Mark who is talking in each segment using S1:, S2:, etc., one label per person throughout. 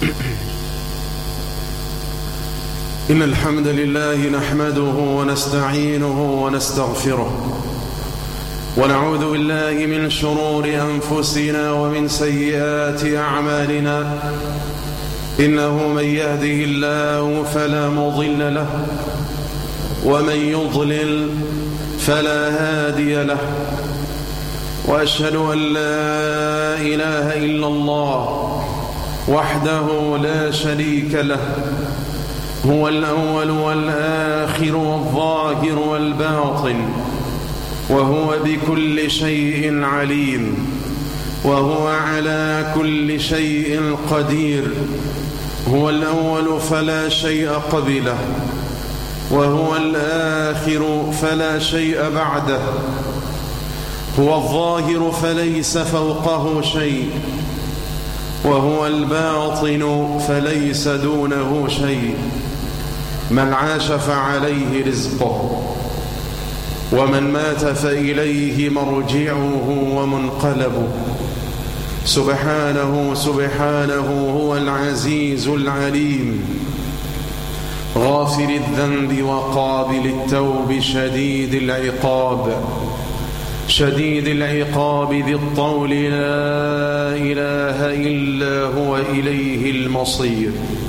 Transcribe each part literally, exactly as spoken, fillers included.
S1: إن الحمد لله نحمده ونستعينه ونستغفره ونعوذ بالله من شرور أنفسنا ومن سيئات أعمالنا. إنه من يهده الله فلا مضل له ومن يضلل فلا هادي له، وأشهد أن لا إله إلا الله وحده لا شريك له، هو الأول والآخر والظاهر والباطن، وهو بكل شيء عليم، وهو على كل شيء قدير. هو الأول فلا شيء قبله، وهو الآخر فلا شيء بعده، هو الظاهر فليس فوقه شيء، وهو الباطن فليس دونه شيء. من عاش فعليه رزقه، ومن مات فإليه مرجعه ومنقلبه. سبحانه سبحانه هو العزيز العليم، غافر الذنب وقابل التوب، شديد العقاب شديد العقاب ذي الطول، لا إله إلا هو، إليه المصير.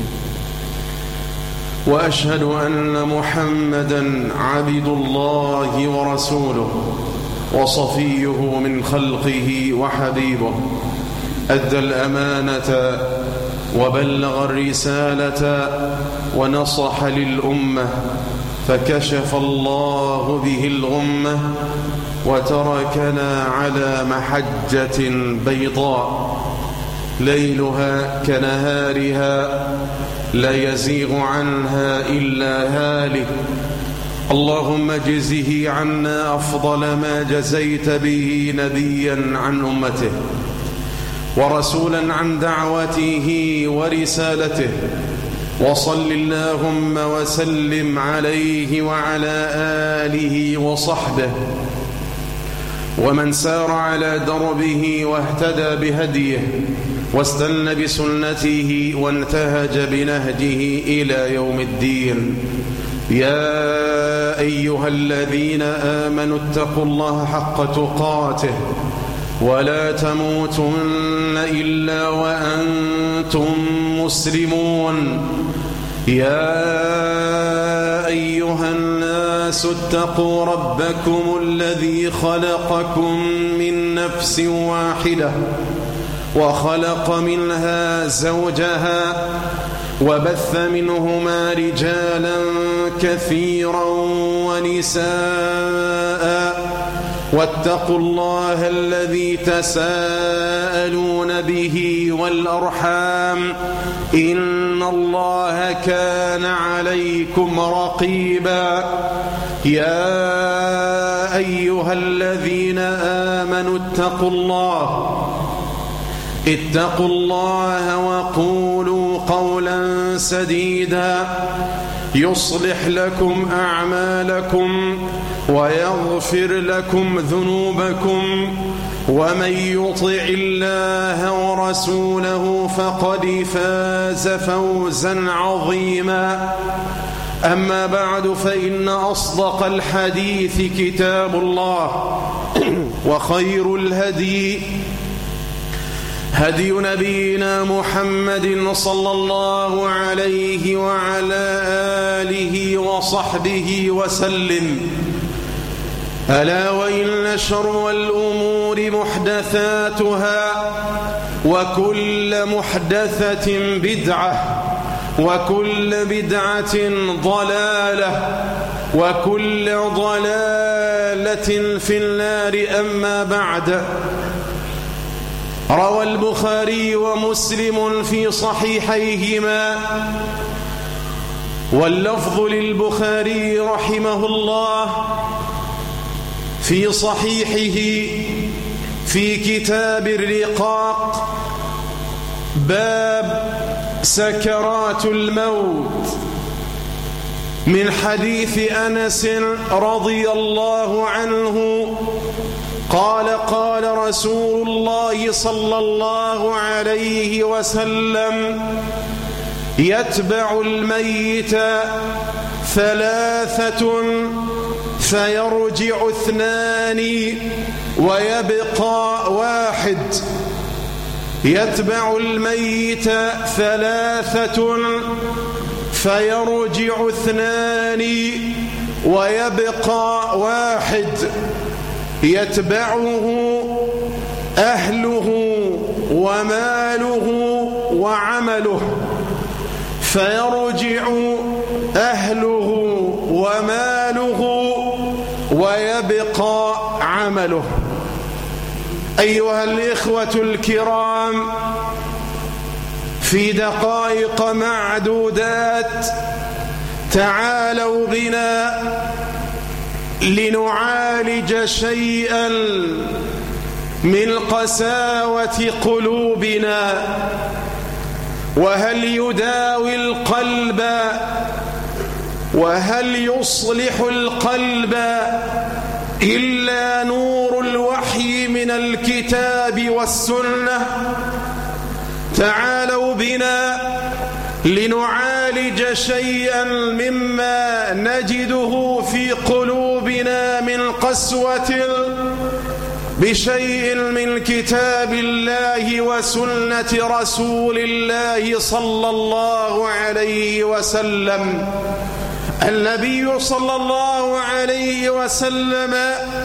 S1: وأشهد أن محمدًا عبد الله ورسوله وصفيه من خلقه وحبيبه، أدى الأمانة وبلغ الرسالة ونصح للأمة، فكشف الله به الغمة وتركنا على محجة بيضاء ليلها كنهارها، لا يزيغ عنها إلا هالك. اللهم اجزه عنا أفضل ما جزيت به نبيا عن أمته، ورسولا عن دعوته ورسالته، وصل اللهم وسلم عليه وعلى آله وصحبه ومن سار على دربه واهتدى بهديه واستنى بسنته وانتهج بنهجه إلى يوم الدين. يا أيها الذين آمنوا اتقوا الله حق تقاته ولا تموتن إلا وأنتم مسلمون. يا أيها الناس اتقوا ربكم الذي خلقكم من نفس واحدة وخلق منها زوجها وبث منهما رجالا كثيرا ونساء، واتقوا الله الذي تساءلون به والأرحام، إن الله كان عليكم رقيبا. يا أيها الذين آمنوا اتقوا الله اتقوا الله وقولوا قولا سديدا يصلح لكم أعمالكم ويغفر لكم ذنوبكم، ومن يطع الله ورسوله فقد فاز فوزا عظيما. أما بعد، فإن أصدق الحديث كتاب الله، وخير الهدي هدي نبينا محمد صلى الله عليه وعلى آله وصحبه وسلم. ألا وإن شر الأمور محدثاتها، وكل محدثة بدعة، وكل بدعة ضلالة، وكل ضلالة في النار. أما بعد، روى البخاري ومسلم في صحيحيهما، واللفظ للبخاري رحمه الله في صحيحه في كتاب الرقاق، باب سكرات الموت، من حديث أنس رضي الله عنه قال قال رسول الله صلى الله عليه وسلم: يتبع الميت ثلاثة فيرجع اثنان ويبقى واحد. يتبع الميت ثلاثة فيرجع اثنان ويبقى واحد. يتبعه أهله وماله وعمله. فيرجع أهله وماله ويبقى عمله. أيها الإخوة الكرام، في دقائق معدودات تعالوا بنا لنعالج شيئا من قساوة قلوبنا. وهل يداوي القلب وهل يصلح القلب إلا نور الوحي من الكتاب والسنة؟ تعالوا بنا لنعالج شيئا مما نجده في قلوبنا من قسوة بشيء من كتاب الله وسنة رسول الله صلى الله عليه وسلم. النبي صلى الله عليه وسلم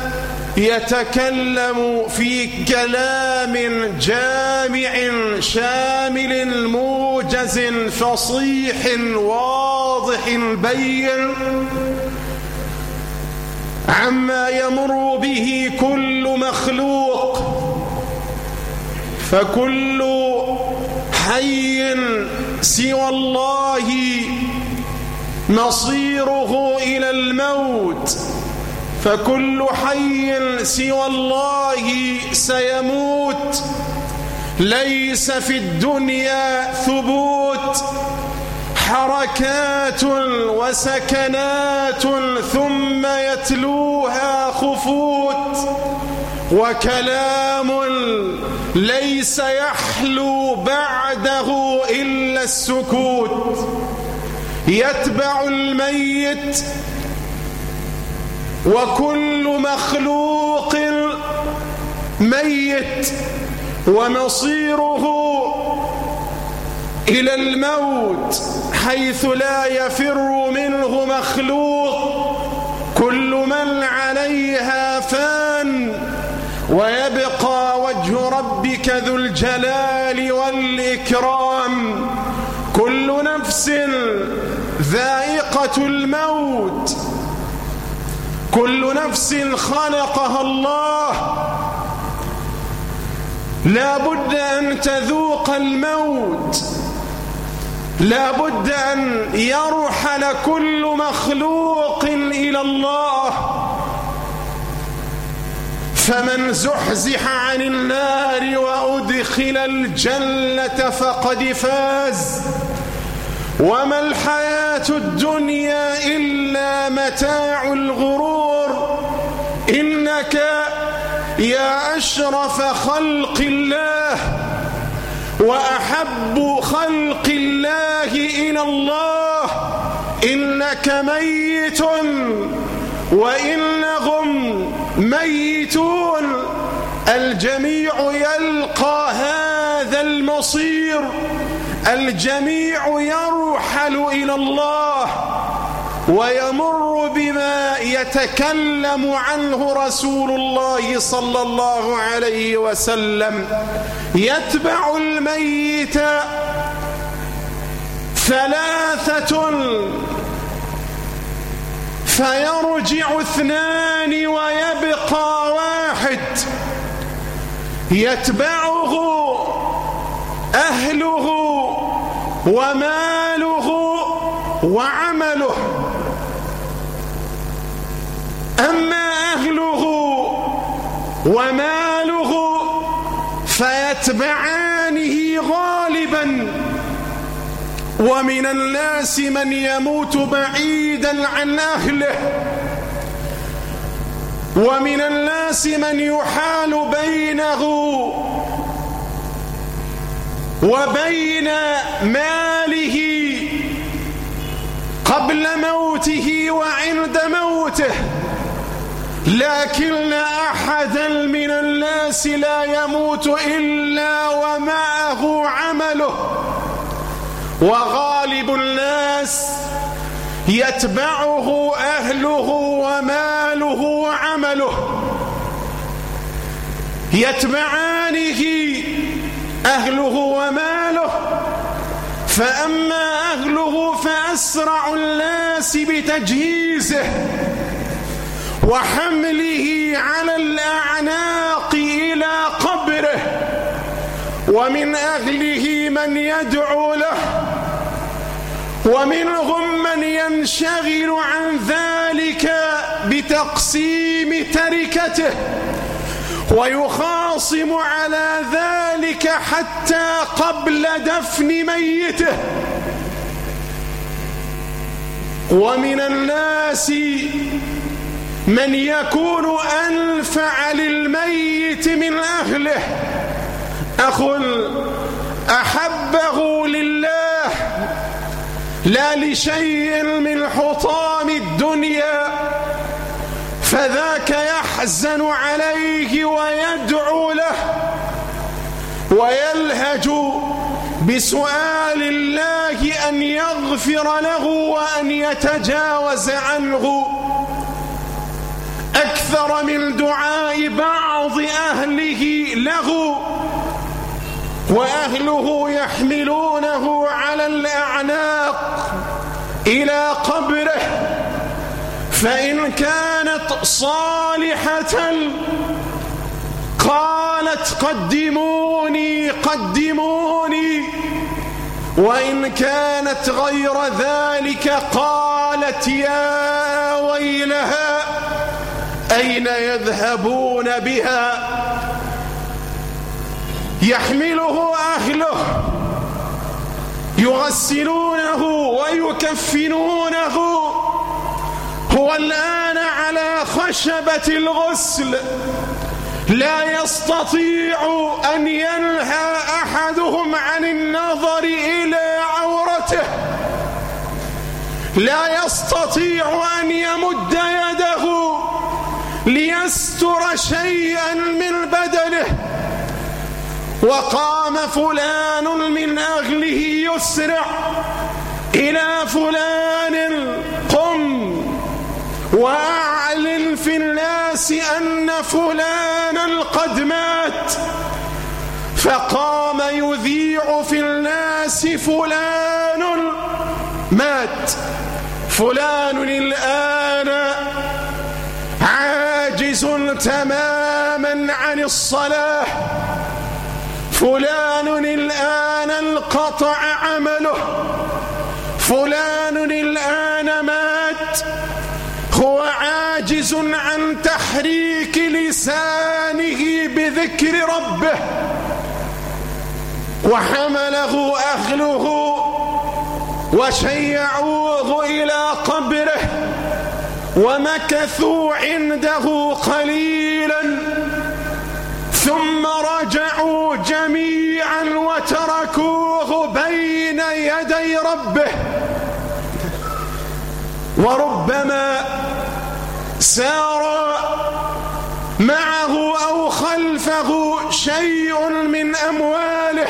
S1: يتكلم في كلام جامع شامل موجز فصيح واضح بين عما يمر به كل مخلوق. فكل حي سوى الله مصيره إلى الموت. فكل حي سوى الله سيموت. ليس في الدنيا ثبوت، حركات وسكنات ثم يتلوها خفوت، وكلام ليس يحلو بعده إلا السكوت. يتبع الميت، وكل مخلوق ميت ومصيره إلى الموت، حيث لا يفر منه مخلوق. كل من عليها فان، ويبقى وجه ربك ذو الجلال والإكرام. كل نفس ذائقة الموت، كل نفس خلقها الله لا بد أن تذوق الموت، لا بد أن يرحل كل مخلوق إلى الله. فمن زحزح عن النار وأدخل الجنة فقد فاز. وما الحياة الدنيا إلا متاع الغرور. إنك يا أشرف خلق الله وأحب خلق الله إلى الله، إنك ميت وإنهم ميتون. الجميع يلقى هذا المصير، الجميع يرحل إلى الله ويمر بما يتكلم عنه رسول الله صلى الله عليه وسلم. يتبع الميت ثلاثة فيرجع اثنان ويبقى واحد. يتبعه أهله وماله وعمله. أما أهله وماله فيتبعانه غالبا. ومن الناس من يموت بعيدا عن أهله، ومن الناس من يحال بينه وبين ماله قبل موته وعند موته، لكن أحدا من الناس لا يموت إلا ومعه عمله، وغالب الناس يتبعه أهله وماله وعمله، يتبعانه أهله وماله، فأما أهله فأسرع الناس بتجهيزه وحمله على الأعناق إلى قبره، ومن أهله من يدعو له، ومنهم من ينشغل عن ذلك بتقسيم تركته ويخاصم على ذلك حتى قبل دفن ميته. ومن الناس من يكون أنفع للميت من أهله، أخ أحبه لله لا لشيء من حطام الدنيا، فذاك يحزن عليه ويدعو له ويلهج بسؤال الله أن يغفر له وأن يتجاوز عنه أكثر من دعاء بعض أهله له، وأهله يحملونه على الأعناق إلى قبره، فإن كانت صالحة قالت قدموني قدموني، وإن كانت غير ذلك قالت يا ويلها أين يذهبون بها. يحمله أهله يغسلونه ويكفنونه، هو الآن على خشبة الغسل لا يستطيع أن ينهى أحدهم عن النظر إلى عورته، لا يستطيع أن يمد يده ليستر شيئا من بدنه. وقام فلان من أهله يسرع إلى فلان قم وأعلن في الناس أن فلانا قد مات، فقام يذيع في الناس فلان مات، فلان الآن عاجز تماما عن الصلاة، فلان الآن انقطع عمله، فلان الآن مات، هو عاجز عن تحريك لسانه بذكر ربه. وحمله أهله وشيعوه إلى قبره ومكثوا عنده قليلا، ثم رجعوا جميعا وتركوه بين يدي ربه. وربما سار معه أو خلفه شيء من أمواله،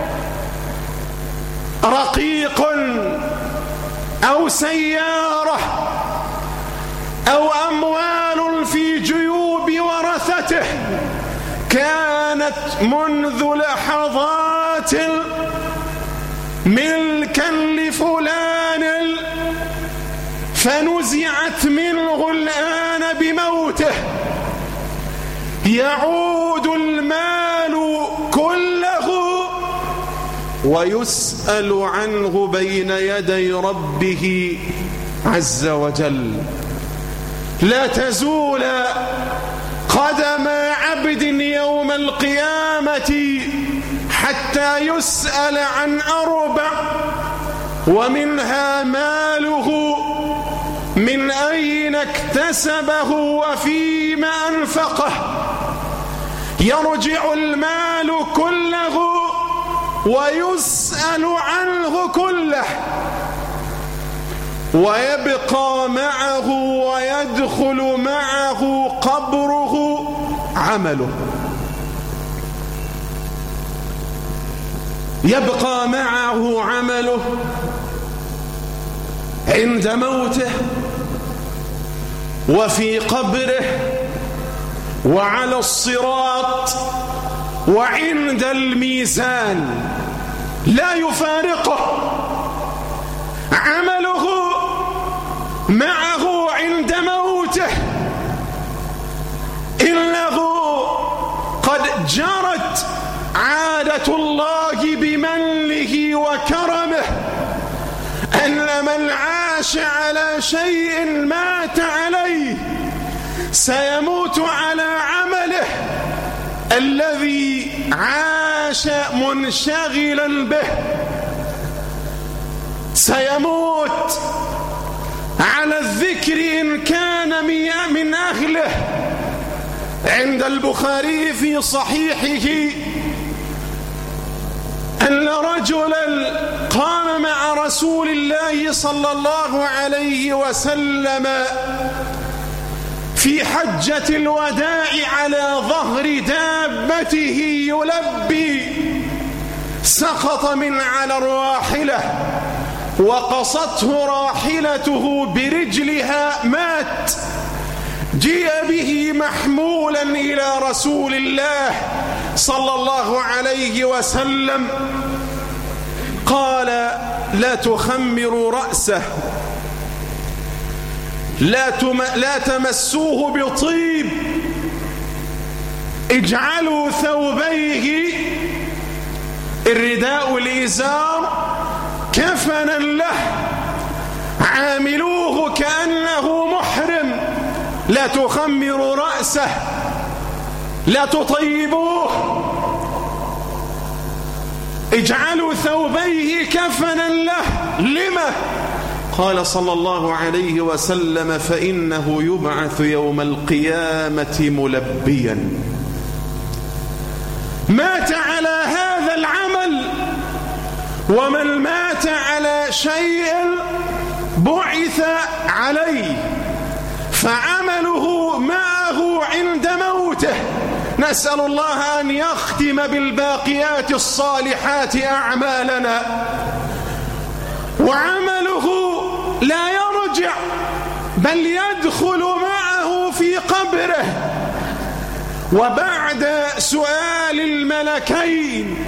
S1: رقيق أو سيارة أو أموال في جيوب ورثته، كانت منذ لحظات ملكا لفلان، فنزعت منه الآن بموته. يعود المال كله ويسأل عنه بين يدي ربه عز وجل. لا تزول قدم عبد يوم القيامة حتى يسأل عن أربع، ومنها ماله من أين اكتسبه وفيما أنفقه. يرجع المال كله ويسأل عنه كله، ويبقى معه ويدخل معه قبره عمله. يبقى معه عمله عند موته وفي قبره وعلى الصراط وعند الميزان، لا يفارقه. عمله معه عند موته، إنه قد جرت عادة الله بمنه وكرمه أن من عاش على شيء مات عليه سيموت على عمله الذي عاش منشغلا به. سيموت على الذكر إن كان من أهله. عند البخاري في صحيحه أن رجلا قام مع رسول الله صلى الله عليه وسلم في حجة الوداع على ظهر دابته يلبي، سقط من على الراحلة وقصته راحلته برجلها، مات. جيء به محمولا إلى رسول الله صلى الله عليه وسلم، قال: لا تخمروا رأسه، لا, تم لا تمسوه بطيب، اجعلوا ثوبيه الرداء والإزار كفنا له، عاملوه كأنه محرم، لا تخمروا رأسه، لا تطيبوه، اجعلوا ثوبيه كفنا له. لما؟ قال صلى الله عليه وسلم: فإنه يبعث يوم القيامة ملبيا. مات على هذا العمل، ومن مات على شيء بعث عليه، فعمله معه عند موته. نسأل الله أن يختم بالباقيات الصالحات أعمالنا، وعمله لا يرجع بل يدخل معه في قبره. وبعد سؤال الملكين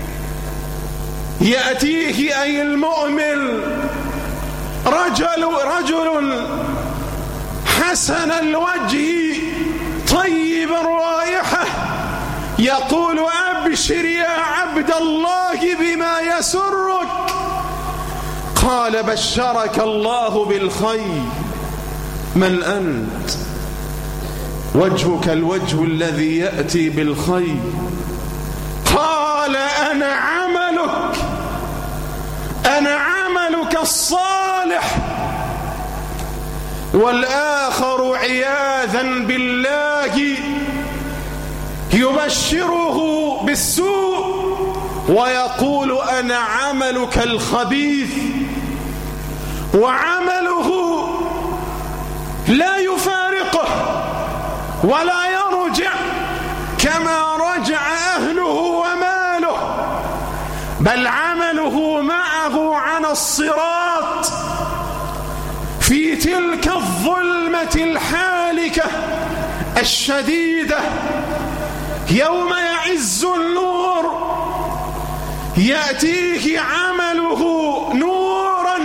S1: يأتيه أي المؤمن رجل رجل حسن الوجه طيب الرائحة، يقول: أبشر يا عبد الله بما يسرك. قال: بشرك الله بالخير. من أنت؟ وجهك الوجه الذي يأتي بالخير. قال: أنا عملك، أنا عملك الصالح. والآخر عياذا بالله يبشره بالسوء ويقول: أنا عملك الخبيث. وعمله لا يفارقه ولا يرجع كما رجع أهله وماله، بل عمله معه على الصراط في تلك الظلمة الحالكة الشديدة، يوم يعز النور يأتيه عمله نورا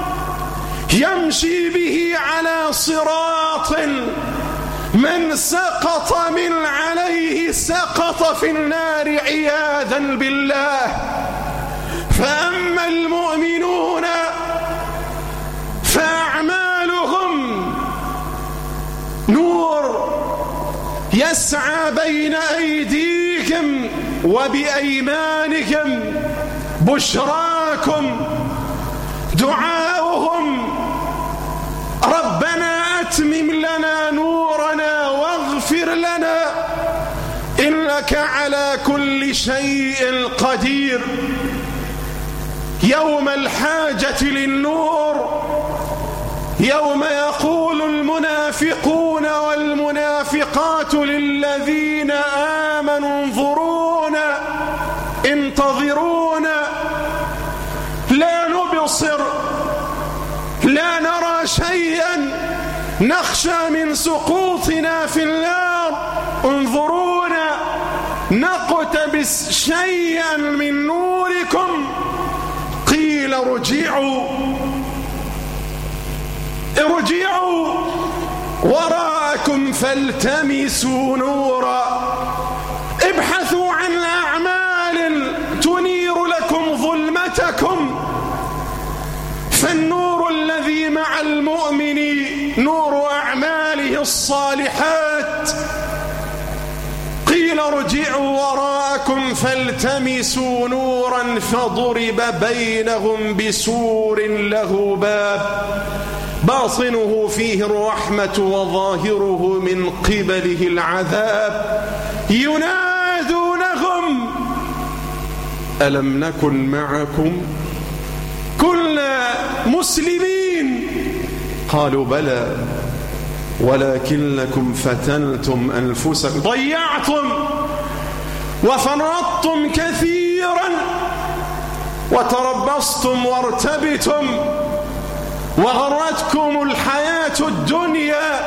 S1: يمشي به على صراط، من سقط من عليه سقط في النار عياذا بالله. فأما المؤمنون فأعمالهم نور يسعى بين أيديكم وبأيمانكم، بشراكم. دعاؤهم: ربنا أتمم لنا نورنا واغفر لنا إنك على كل شيء قدير. يوم الحاجة للنور، يوم يقول المنافقون والمنافقات للذين آمنوا انظرونا انتظرونا لا نبصر لا نرى شيئا نخشى من سقوطنا في النار، انظرونا نقتبس شيئا من نوركم. قيل ارجعوا ارجعوا وراءكم فالتمسوا نورا، ابحثوا عن أعمال تنير لكم ظلمتكم، فالنور الذي مع المؤمن نور أعماله الصالحات. قيل ارجعوا وراءكم فالتمسوا نورا فضرب بينهم بسور له باب باطنه فيه الرحمة وظاهره من قبله العذاب، ينادونهم ألم نكن معكم؟ كنا مسلمين. قالوا بلى ولكنكم فتنتم أنفسكم، ضيعتم وفرطتم كثيرا وتربصتم وارتبتم وغرتكم الحياة الدنيا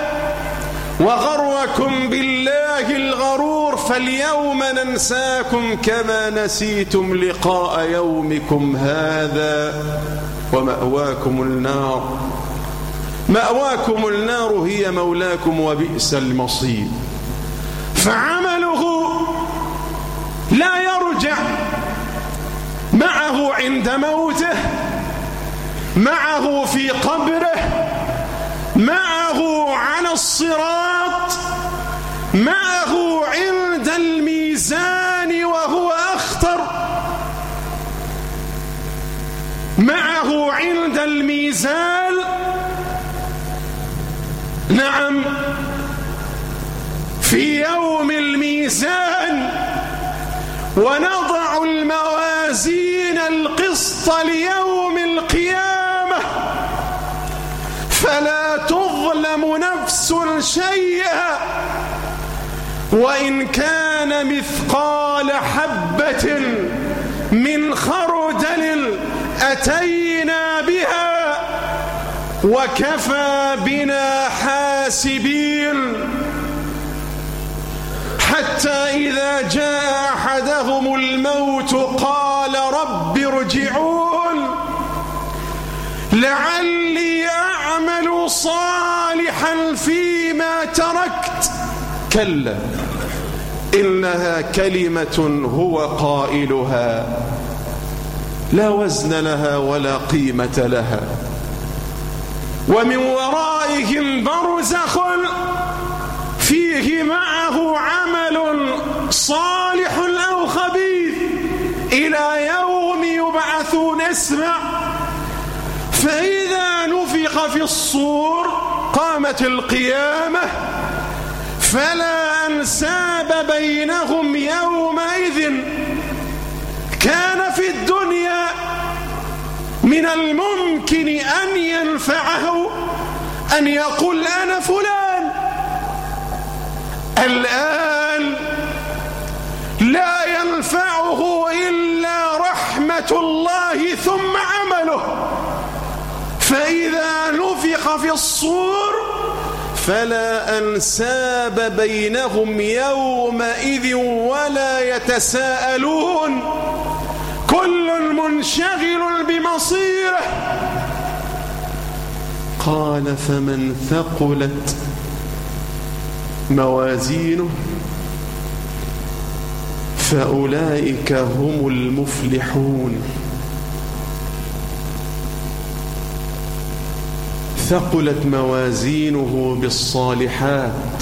S1: وغركم بالله الغرور، فاليوم ننساكم كما نسيتم لقاء يومكم هذا ومأواكم النار. مأواكم النار هي مولاكم وبئس المصير. فعمله لا يرجع معه عند موته، معه في قبره، معه على الصراط، معه عند الميزان وهو أخطر، معه عند الميزان. نعم، في يوم الميزان ونضع الموازين القسط ليوم القيامة فلا تظلم نفس شيئا وإن كان مثقال حبة من خردل أتينا بها وكفى بنا حاسبين. حتى إذا جاء أحدهم الموت قال رب ارجعون لعلي أعمل صالحا فيما تركت، كلا إنها كلمة هو قائلها لا وزن لها ولا قيمة لها، ومن ورائهم برزخ فيه معه عمل صالح أو خبيث إلى يوم يبعثون. اسمع، فإذا نفخ في الصور قامت القيامة فلا أنساب بينهم يومئذ. كان في الدنيا من الممكن أن ينفعه أن يقول أنا فلان، الآن لا ينفعه إلا رحمة الله ثم عمله. فإذا نفخ في الصور فلا أنساب بينهم يومئذ ولا يتساءلون، كل منشغل بمصيره. قال فمن ثقلت موازينه فأولئك هم المفلحون. ثقلت موازينه بالصالحات،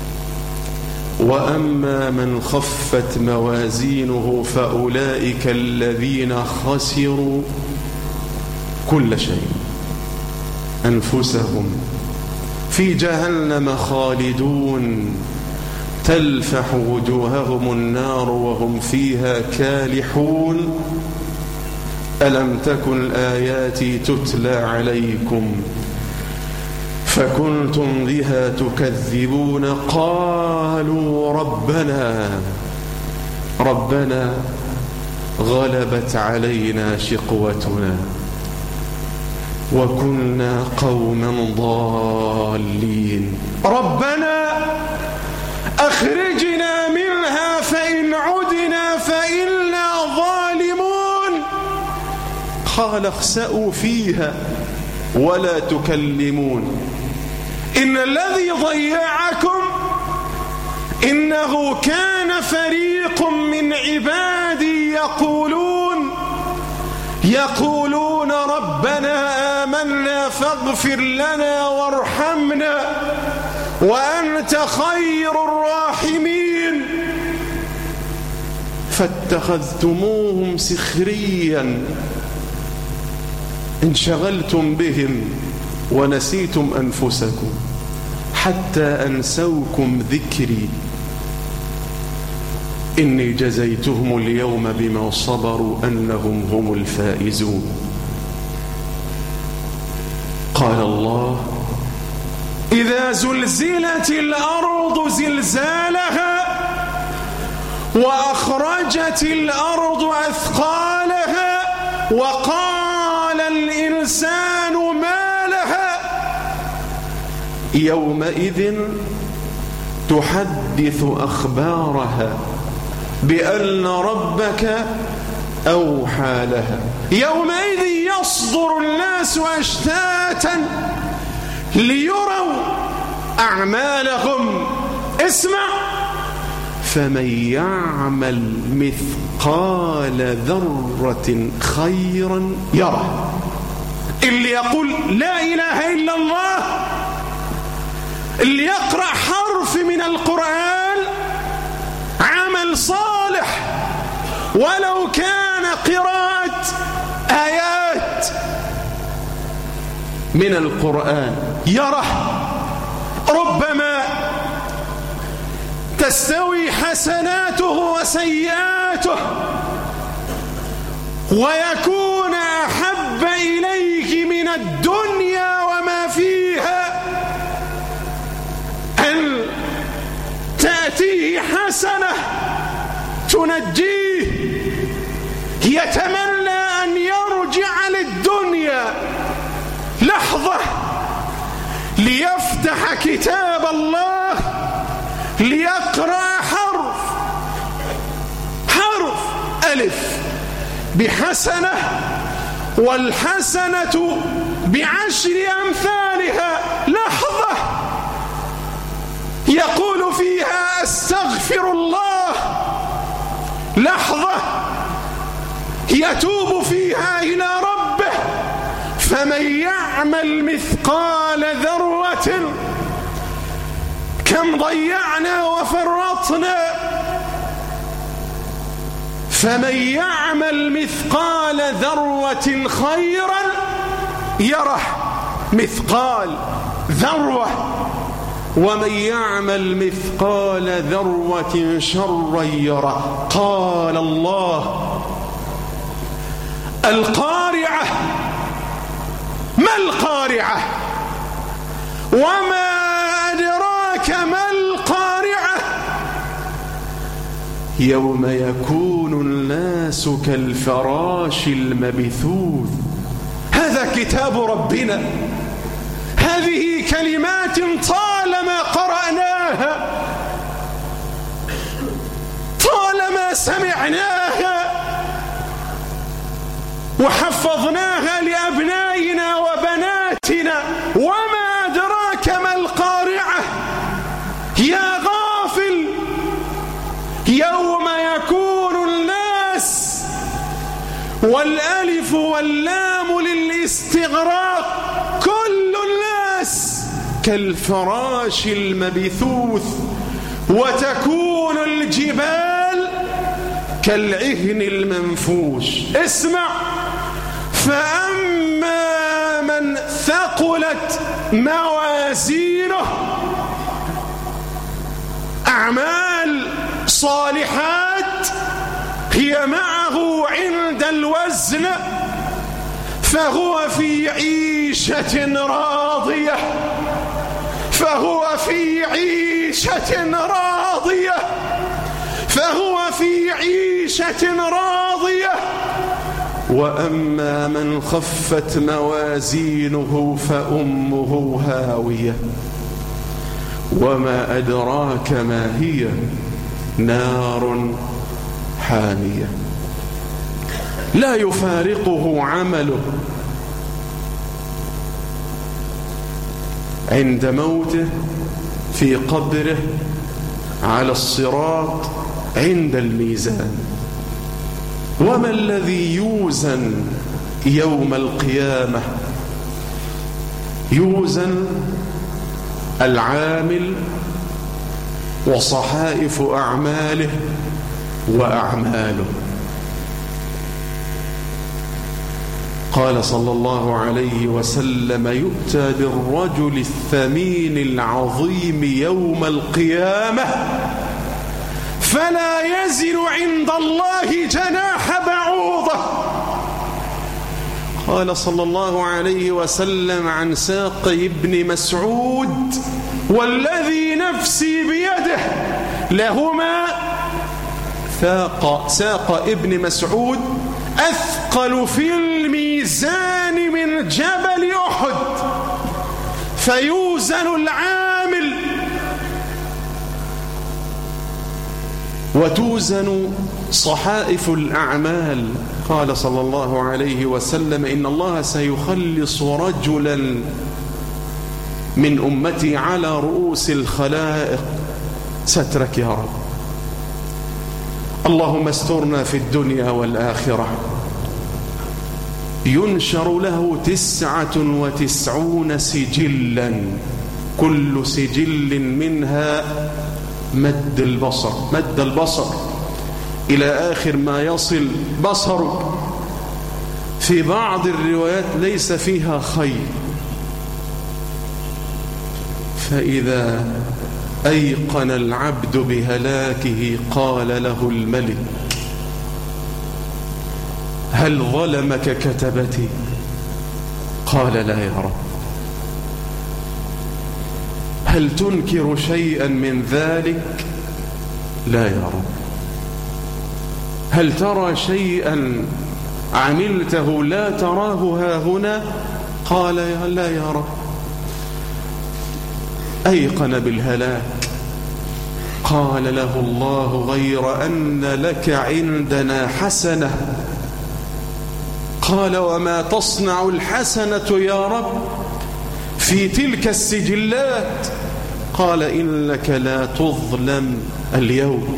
S1: وأما من خفت موازينه فأولئك الذين خسروا كل شيء، أنفسهم، في جهنم خالدون تلفح وجوههم النار وهم فيها كالحون ألم تكن آياتي تتلى عليكم فكنتم بها تكذبون قالوا ربنا ربنا غلبت علينا شقوتنا وكنا قوما ضالين ربنا أخرجنا منها فإن عدنا فإنا ظالمون قال اخسأوا فيها ولا تكلمون إن الذي ضيعكم إنه كان فريق من عبادي يقولون يقولون ربنا آمنا فاغفر لنا وارحمنا وأنت خير الراحمين فاتخذتموهم سخريا انشغلتم بهم ونسيتم أنفسكم حتى أنسوكم ذكري إني جزيتهم اليوم بما صبروا أنهم هم الفائزون قال الله إذا زلزلت الأرض زلزالها وأخرجت الأرض أثقالها وقال الإنسان ما لها يومئذ تحدث أخبارها بأن ربك أوحى لها يومئذ يصدر الناس أشتاتا ليروا أعمالهم اسمع فمن يعمل مثقال ذرة خيرا يره اللي يقول لا إله إلا الله اللي يقرأ حرف من القرآن عمل صالح ولو كان قراءة آيات من القرآن يره ربما تستوي حسناته وسيئاته ويكون أحب إليك من الدنيا وما فيها أن تأتيه حسنة تنجيه يتمنى أن يرجع للدنيا لحظة ليفتح كتاب الله ليقرأ حرف حرف ألف بحسنة والحسنة بعشر أمثالها لحظة يقول فيها أستغفر الله لحظة يتوب فيها إلى ربه فمن يعمل مثقال ذرة كم ضيعنا وفرطنا فمن يعمل مثقال ذرة خيرا يره مثقال ذرة ومن يعمل مثقال ذرة شرا يره قال الله القارعة ما القارعة وما أدراك ما القارعة يوم يكون الناس كالفراش المبثوث هذا كتاب ربنا هذه كلمات طالما قرأناها طالما سمعناها وحفظناها لأبنائنا وبناتنا وما أدراك ما القارعة يا غافل يوم يكون الناس والألف واللام للاستغراق كل الناس كالفراش المبثوث وتكون الجبال كالعهن المنفوش اسمع فأما من من ثقلت موازينه أعمال صالحات هي معه عند الوزن فهو في عيشة راضية فهو في عيشة راضية فهو في عيشة راضية. وأما من خفت موازينه فأمه هاوية وما أدراك ما هي نار حامية. لا يفارقه عمله عند موته، في قبره، على الصراط، عند الميزان. وما الذي يوزن يوم القيامة؟ يوزن العامل وصحائف أعماله وأعماله. قال صلى الله عليه وسلم: يؤتى بالرجل الثمين العظيم يوم القيامة فلا يزن عند الله جناح بعوضة. قال صلى الله عليه وسلم عن ساق ابن مسعود: والذي نفسي بيده، لهما ساق, ساق ابن مسعود أثقل في الميزان من جبل أحد. فيوزن العامل وتوزن صحائف الأعمال. قال صلى الله عليه وسلم: إن الله سيخلص رجلا من أمتي على رؤوس الخلائق. سترك يا رب. اللهم استرنا في الدنيا والآخرة. ينشر له تسعة وتسعون سجلا، كل سجل منها مد البصر مد البصر إلى آخر ما يصل بصرك. في بعض الروايات ليس فيها خير. فإذا أيقن العبد بهلاكه قال له الملك: هل ظلمك كتبتي؟ قال: لا يا رب. هل تنكر شيئا من ذلك؟ لا يا رب. هل ترى شيئا عملته لا تراه ها هنا؟ قال: لا يا رب. أيقن بالهلاك. قال له الله: غير أن لك عندنا حسنة. قال: وما تصنع الحسنة يا رب في تلك السجلات؟ قال: إنك لا تظلم اليوم.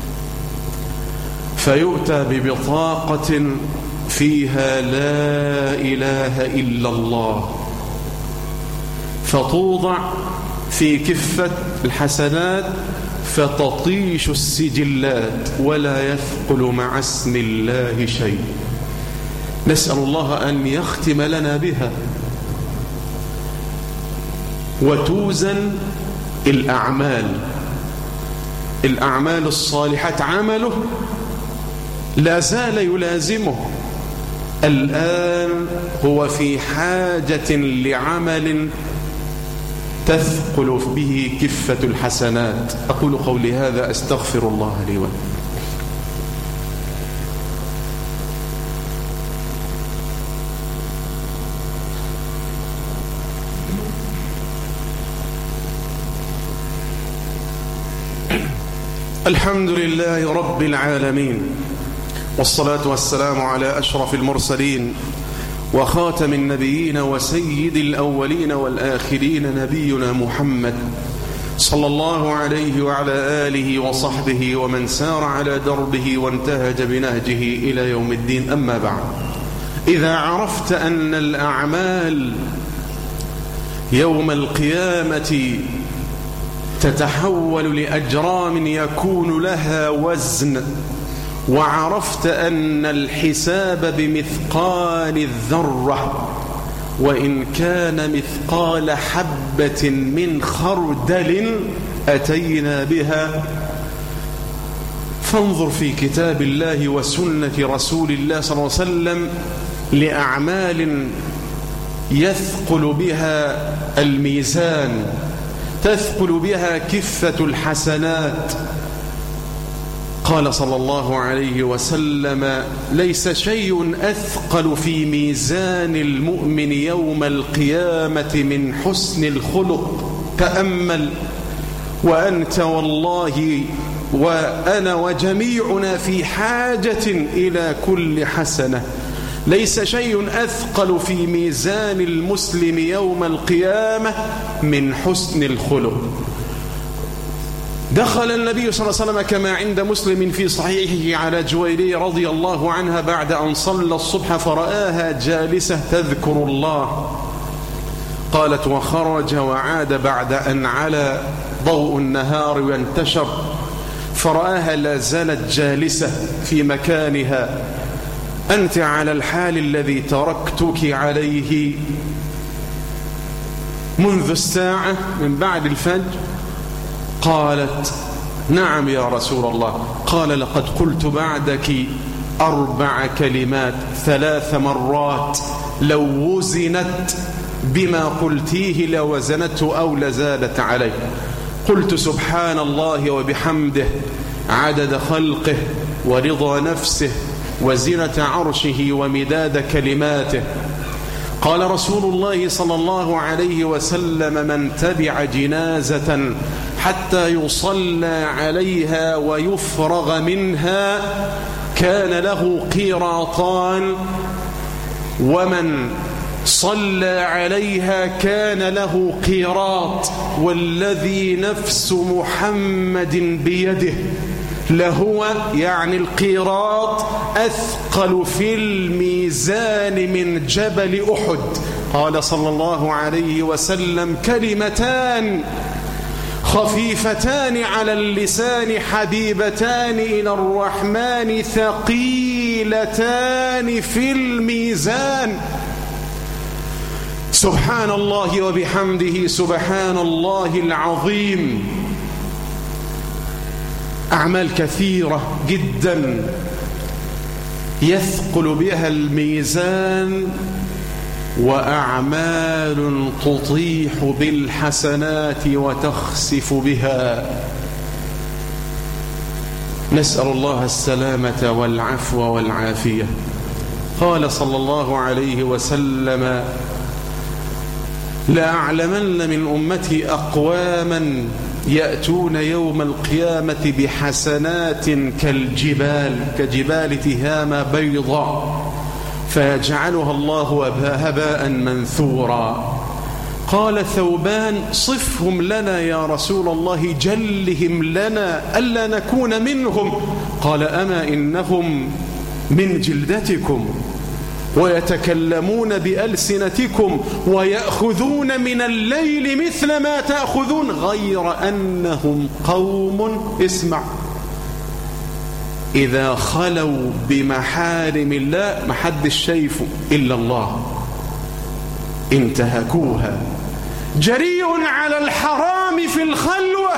S1: فيؤتى ببطاقة فيها لا إله إلا الله، فتوضع في كفة الحسنات فتطيش السجلات ولا يثقل مع اسم الله شيء. نسأل الله أن يختم لنا بها. وتوزن الأعمال الأعمال الصالحة. عمله لا زال يلازمه. الآن هو في حاجة لعمل تثقل به كفة الحسنات. أقول قولي هذا، أستغفر الله لي ولكم. الحمد لله رب العالمين، والصلاة والسلام على أشرف المرسلين وخاتم النبيين وسيد الأولين والآخرين، نبينا محمد صلى الله عليه وعلى آله وصحبه ومن سار على دربه وانتهج بنهجه إلى يوم الدين. أما بعد، إذا عرفت أن الأعمال يوم القيامة تتحول لأجرام يكون لها وزن، وعرفت أن الحساب بمثقال الذرة، وإن كان مثقال حبة من خردل أتينا بها. فانظر في كتاب الله وسنة رسول الله صلى الله عليه وسلم لأعمال يثقل بها الميزان، تثقل بها كفة الحسنات. قال صلى الله عليه وسلم: ليس شيء أثقل في ميزان المؤمن يوم القيامة من حسن الخلق. تأمل، وأنت والله وأنا وجميعنا في حاجة إلى كل حسنة. ليس شيء أثقل في ميزان المسلم يوم القيامة من حسن الخلق. دخل النبي صلى الله عليه وسلم كما عند مسلم في صحيحه على جويرية رضي الله عنها بعد أن صلى الصبح فرآها جالسة تذكر الله. قالت: وخرج وعاد بعد أن علا ضوء النهار وانتشر، فرآها لا زالت جالسة في مكانها. أنت على الحال الذي تركتك عليه منذ الساعة من بعد الفجر؟ قالت: نعم يا رسول الله. قال: لقد قلت بعدك أربع كلمات ثلاث مرات لو وزنت بما قلتيه لوزنته أو لزادت عليه. قلت: سبحان الله وبحمده عدد خلقه ورضا نفسه وزنة عرشه ومداد كلماته. قال رسول الله صلى الله عليه وسلم: من تبع جنازة حتى يصلى عليها ويفرغ منها كان له قيراطان، ومن صلى عليها كان له قيراط، والذي نفس محمد بيده لهو يعني القيراط أثقل في الميزان من جبل أحد. قال صلى الله عليه وسلم: كلمتان خفيفتان على اللسان حبيبتان إلى الرحمن ثقيلتان في الميزان. سبحان الله وبحمده سبحان الله العظيم. أعمال كثيرة جدا يثقل بها الميزان، وأعمال تطيح بالحسنات وتخسف بها. نسأل الله السلامة والعفو والعافية. قال صلى الله عليه وسلم: لأعلمن من أمتي أقواما يأتون يوم القيامة بحسنات كالجبال كجبال تهامة بيضاء فيجعلها الله هباء منثورا. قال ثوبان: صفهم لنا يا رسول الله، جلهم لنا ألا نكون منهم. قال: أما إنهم من جلدتكم ويتكلمون بألسنتكم ويأخذون من الليل مثل ما تأخذون، غير أنهم قوم اسمع إذا خلوا بمحارم الله محدش شايفه إلا الله انتهكوها. جريء على الحرام في الخلوة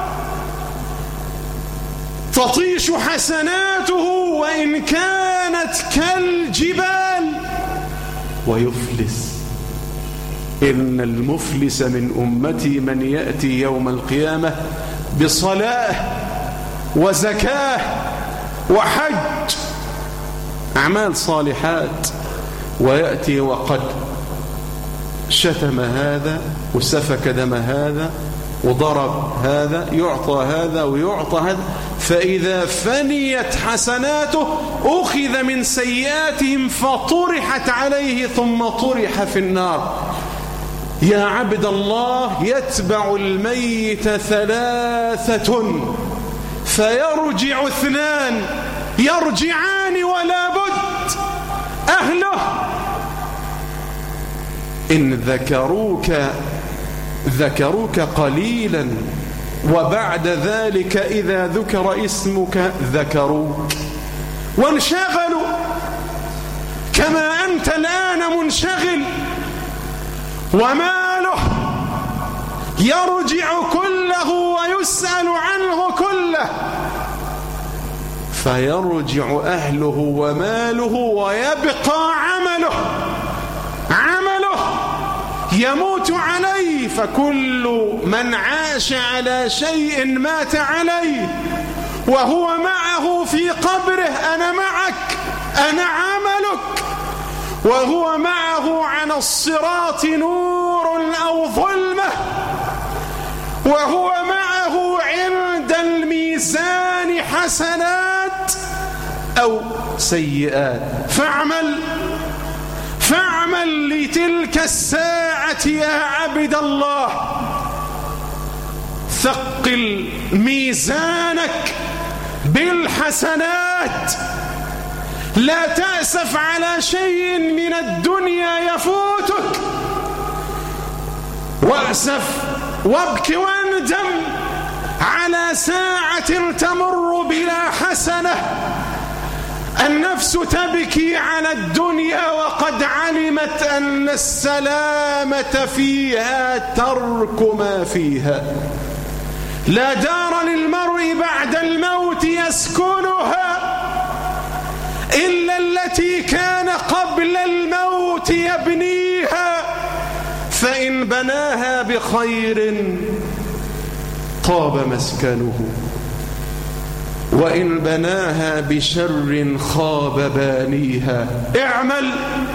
S1: تطيش حسناته وإن كانت كالجبال ويفلس. إن المفلس من أمتي من يأتي يوم القيامة بصلاة وزكاة وحج، أعمال صالحات، ويأتي وقد شتم هذا وسفك دم هذا وضرب هذا، يعطى هذا ويعطى هذا، فإذا فنيت حسناته أخذ من سيئاتهم فطرحت عليه ثم طرح في النار. يا عبد الله، يتبع الميت ثلاثة فيرجع اثنان، يرجعان ولا بد أهله إن ذكروك ذكروك قليلا، وبعد ذلك إذا ذكر اسمك ذكروك وانشغلوا كما أنت الآن منشغل وماله يرجع كله ويسأل عنه كله، فيرجع أهله وماله ويبقى عمله عمله يموت عليه. فكل من عاش على شيء مات عليه، وهو معه في قبره أنا معك أنا عملك، وهو معه على الصراط نور أو ظلمة، وهو معه عند الميزان حسنات أو سيئات. فاعمل فاعمل لتلك الساعة يا عبد الله، ثقل ميزانك بالحسنات، لا تأسف على شيء من الدنيا يفوتك، وأسف وابك واندم على ساعة تمر بلا حسنة. النفس تبكي على الدنيا وقد علمت أن السلامة فيها ترك ما فيها. لا دار للمرء بعد الموت يسكنها إلا التي كان قبل الموت يبنيها، فإن بناها بخير طاب مسكنه، وإن بناها بشر خاب بانيها. اعمل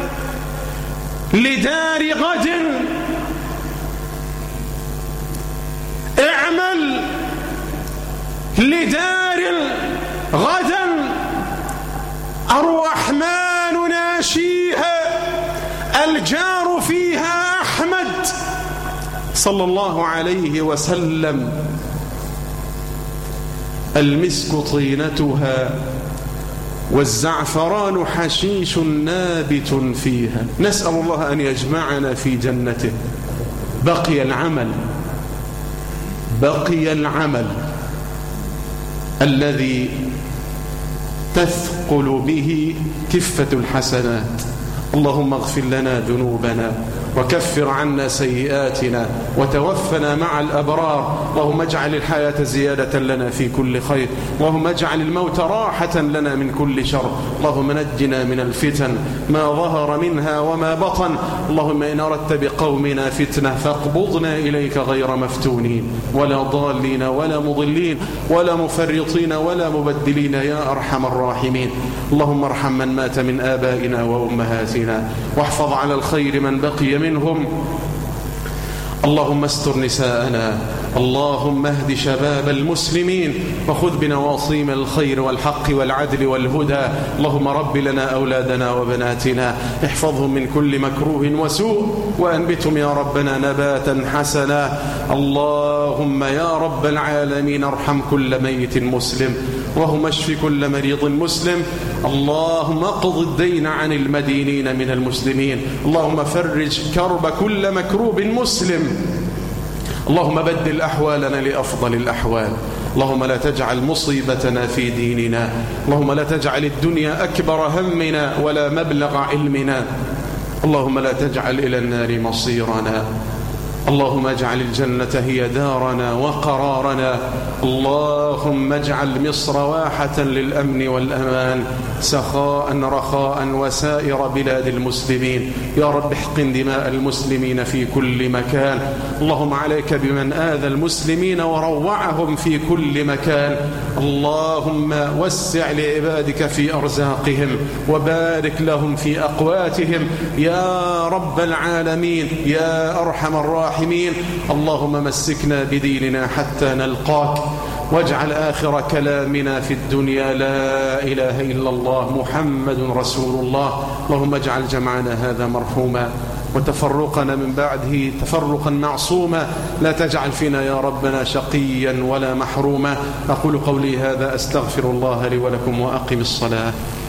S1: لدار غد، اعمل لدار غدا الرحمن ناشيها، الجار فيها أحمد صلى الله عليه وسلم، المسك طينتها والزعفران حشيش نابت فيها. نسأل الله أن يجمعنا في جنته. بقي العمل بقي العمل الذي تثقل به كفة الحسنات. اللهم اغفر لنا ذنوبنا وكفر عنا سيئاتنا وتوفنا مع الأبرار. اللهم اجعل الحياة زيادة لنا في كل خير، اللهم اجعل الموت راحة لنا من كل شر. اللهم نجنا من الفتن ما ظهر منها وما بطن. اللهم إن أردت بقومنا فتنة فاقبضنا إليك غير مفتونين ولا ضالين ولا مضلين ولا مفرطين ولا مبدلين يا أرحم الراحمين. اللهم ارحم من مات من آبائنا وأمهاتنا، واحفظ على الخير من بقي منهم. اللهم استر نساءنا، اللهم اهد شباب المسلمين وخذ بنواصيم الخير والحق والعدل والهدى. اللهم رب لنا أولادنا وبناتنا، احفظهم من كل مكروه وسوء، وأنبتهم يا ربنا نباتا حسنا. اللهم يا رب العالمين ارحم كل ميت مسلم، اللهم اشف كل مريض مسلم. اللهم اقض الدين عن المدينين من المسلمين. اللهم فرج كرب كل مكروب مسلم. اللهم بدل أحوالنا لأفضل الأحوال. اللهم لا تجعل مصيبتنا في ديننا. اللهم لا تجعل الدنيا أكبر همنا ولا مبلغ علمنا. اللهم لا تجعل إلى النار مصيرنا. اللهم اجعل الجنة هي دارنا وقرارنا. اللهم اجعل مصر واحة للأمن والأمان، سخاء رخاء وسائر بلاد المسلمين. يا رب احقن دماء المسلمين في كل مكان. اللهم عليك بمن آذى المسلمين وروعهم في كل مكان. اللهم وسع لعبادك في أرزاقهم وبارك لهم في أقواتهم يا رب العالمين يا أرحم الراحمين. اللهم مسكنا بديننا حتى نلقاك، واجعل آخر كلامنا في الدنيا لا إله إلا الله محمد رسول الله. اللهم اجعل جمعنا هذا مرحوما وتفرقنا من بعده تفرقا معصوما. لا تجعل فينا يا ربنا شقيا ولا محروما. أقول قولي هذا أستغفر الله لي ولكم وأقم الصلاة.